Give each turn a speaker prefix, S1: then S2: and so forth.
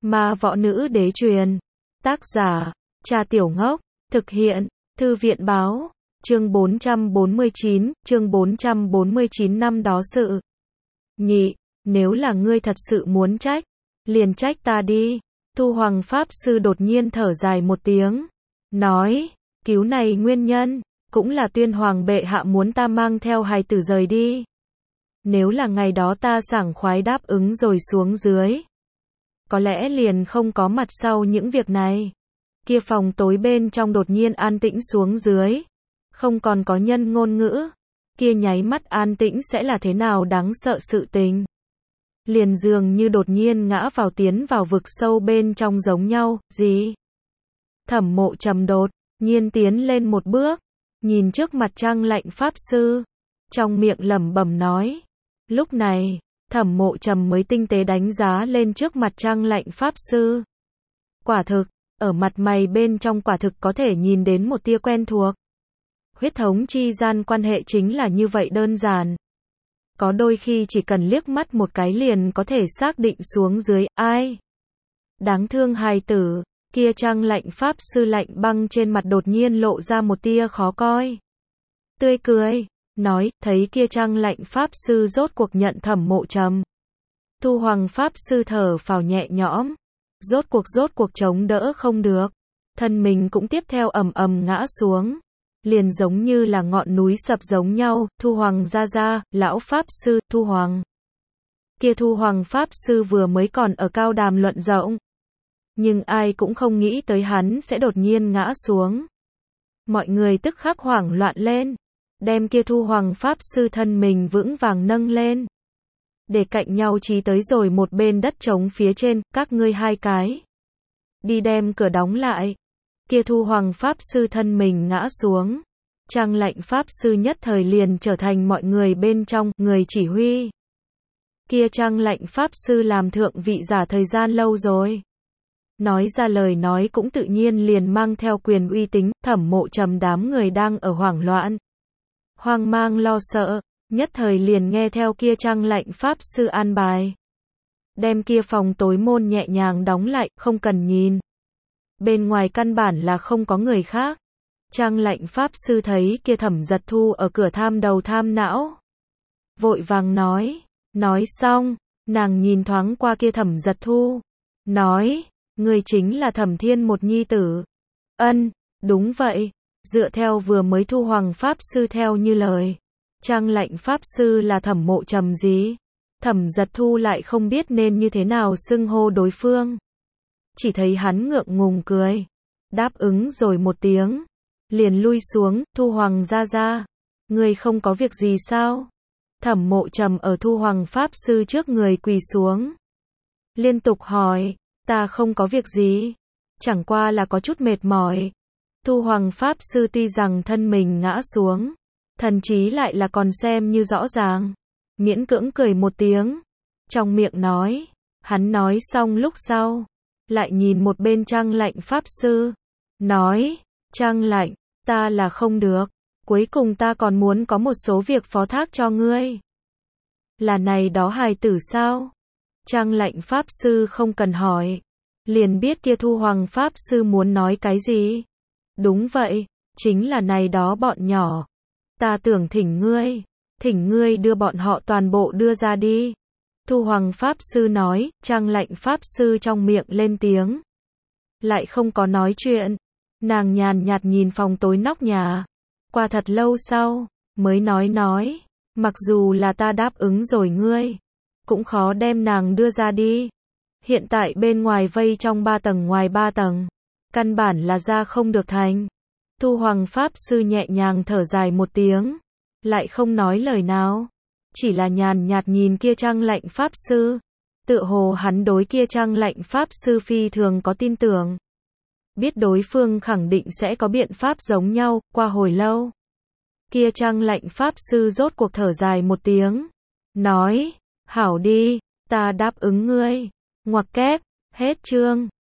S1: Ma võ nữ đế truyền. Tác giả, Trà Tiểu Ngốc. Thực hiện, Thư viện báo. Chương 449 năm đó sự. Nhị, nếu là ngươi thật sự muốn trách, liền trách ta đi. Thu Hoàng Pháp Sư đột nhiên thở dài một tiếng. Nói, cứu này nguyên nhân, cũng là Tuyên Hoàng bệ hạ muốn ta mang theo hài tử rời đi. Nếu là ngày đó ta sảng khoái đáp ứng rồi xuống dưới, có lẽ liền không có mặt sau những việc này. Kia phòng tối bên trong đột nhiên an tĩnh xuống dưới. Không còn có nhân ngôn ngữ. Kia nháy mắt an tĩnh sẽ là thế nào đáng sợ sự tình. Liền dường như đột nhiên ngã vào tiến vào vực sâu bên trong giống nhau, gì? Thẩm Mộ Trầm đột nhiên tiến lên một bước, nhìn trước mặt Trăng Lạnh Pháp Sư, trong miệng lẩm bẩm nói. Lúc này, Thẩm Mộ Trầm mới tinh tế đánh giá lên trước mặt Trăng Lạnh Pháp Sư. Quả thực, ở mặt mày bên trong quả thực có thể nhìn đến một tia quen thuộc. Huyết thống chi gian quan hệ chính là như vậy đơn giản. Có đôi khi chỉ cần liếc mắt một cái liền có thể xác định xuống dưới, ai. Đáng thương hài tử, kia Trăng Lạnh Pháp Sư lạnh băng trên mặt đột nhiên lộ ra một tia khó coi. Tươi cười, nói, thấy kia Trăng Lạnh Pháp Sư rốt cuộc nhận Thẩm Mộ Trầm. Thu Hoàng Pháp Sư thở phào nhẹ nhõm. Rốt cuộc chống đỡ không được. Thân mình cũng tiếp theo ầm ầm ngã xuống. Liền giống như là ngọn núi sập giống nhau. Thu Hoàng ra, lão Pháp Sư, Thu Hoàng. Kia Thu Hoàng Pháp Sư vừa mới còn ở cao đàm luận rộng. Nhưng ai cũng không nghĩ tới hắn sẽ đột nhiên ngã xuống. Mọi người tức khắc hoảng loạn lên. Đem kia Thu Hoàng Pháp Sư thân mình vững vàng nâng lên. Để cạnh nhau trí tới rồi một bên đất trống phía trên, các ngươi hai cái. Đi đem cửa đóng lại. Kia Thu Hoàng Pháp Sư thân mình ngã xuống. Trăng Lạnh Pháp Sư nhất thời liền trở thành mọi người bên trong, người chỉ huy. Kia Trăng Lạnh Pháp Sư làm thượng vị giả thời gian lâu rồi. Nói ra lời nói cũng tự nhiên liền mang theo quyền uy tín. Thẩm Mộ Trầm đám người đang ở hoảng loạn, hoang mang lo sợ. Nhất thời liền nghe theo kia Trăng Lạnh Pháp Sư an bài. Đem kia phòng tối môn nhẹ nhàng đóng lại, không cần nhìn. Bên ngoài căn bản là không có người khác. Trăng Lạnh Pháp Sư thấy kia Thẩm Giật Thu ở cửa tham đầu tham não. Vội vàng nói. Nói xong, nàng nhìn thoáng qua kia Thẩm Giật Thu. Nói, người chính là Thẩm Thiên một nhi tử. Ân, đúng vậy. Dựa theo vừa mới Thu Hoàng Pháp Sư theo như lời. Trăng Lạnh Pháp Sư là Thẩm Mộ Trầm gì? Thẩm Giật Thu lại không biết nên như thế nào xưng hô đối phương. Chỉ thấy hắn ngượng ngùng cười. Đáp ứng rồi một tiếng. Liền lui xuống, Thu Hoàng ra. Người không có việc gì sao? Thẩm Mộ Trầm ở Thu Hoàng Pháp Sư trước người quỳ xuống. Liên tục hỏi, ta không có việc gì. Chẳng qua là có chút mệt mỏi. Thu Hoàng Pháp Sư tuy rằng thân mình ngã xuống. Thần trí lại là còn xem như rõ ràng. Miễn cưỡng cười một tiếng. Trong miệng nói. Hắn nói xong lúc sau. Lại nhìn một bên Trăng Lạnh Pháp Sư. Nói. Trăng Lạnh, ta là không được. Cuối cùng ta còn muốn có một số việc phó thác cho ngươi. Là này đó hài tử sao? Trăng Lạnh Pháp Sư không cần hỏi. Liền biết kia Thu Hoàng Pháp Sư muốn nói cái gì. Đúng vậy. Chính là này đó bọn nhỏ. Ta tưởng thỉnh ngươi đưa bọn họ toàn bộ đưa ra đi. Thu Hoàng Pháp Sư nói. Trăng Lạnh Pháp Sư trong miệng lên tiếng. Lại không có nói chuyện. Nàng nhàn nhạt nhìn phòng tối nóc nhà. Qua thật lâu sau, mới nói. Mặc dù là ta đáp ứng rồi ngươi, cũng khó đem nàng đưa ra đi. Hiện tại bên ngoài vây trong 3 tầng ngoài 3 tầng. Căn bản là ra không được thành. Thu Hoàng Pháp Sư nhẹ nhàng thở dài một tiếng. Lại không nói lời nào. Chỉ là nhàn nhạt nhìn kia Trăng Lạnh Pháp Sư. Tựa hồ hắn đối kia Trăng Lạnh Pháp Sư phi thường có tin tưởng. Biết đối phương khẳng định sẽ có biện pháp giống nhau. Qua hồi lâu, kia Trăng Lạnh Pháp Sư rốt cuộc thở dài một tiếng. Nói, hảo đi, ta đáp ứng ngươi. Ngoặc kép, hết chương.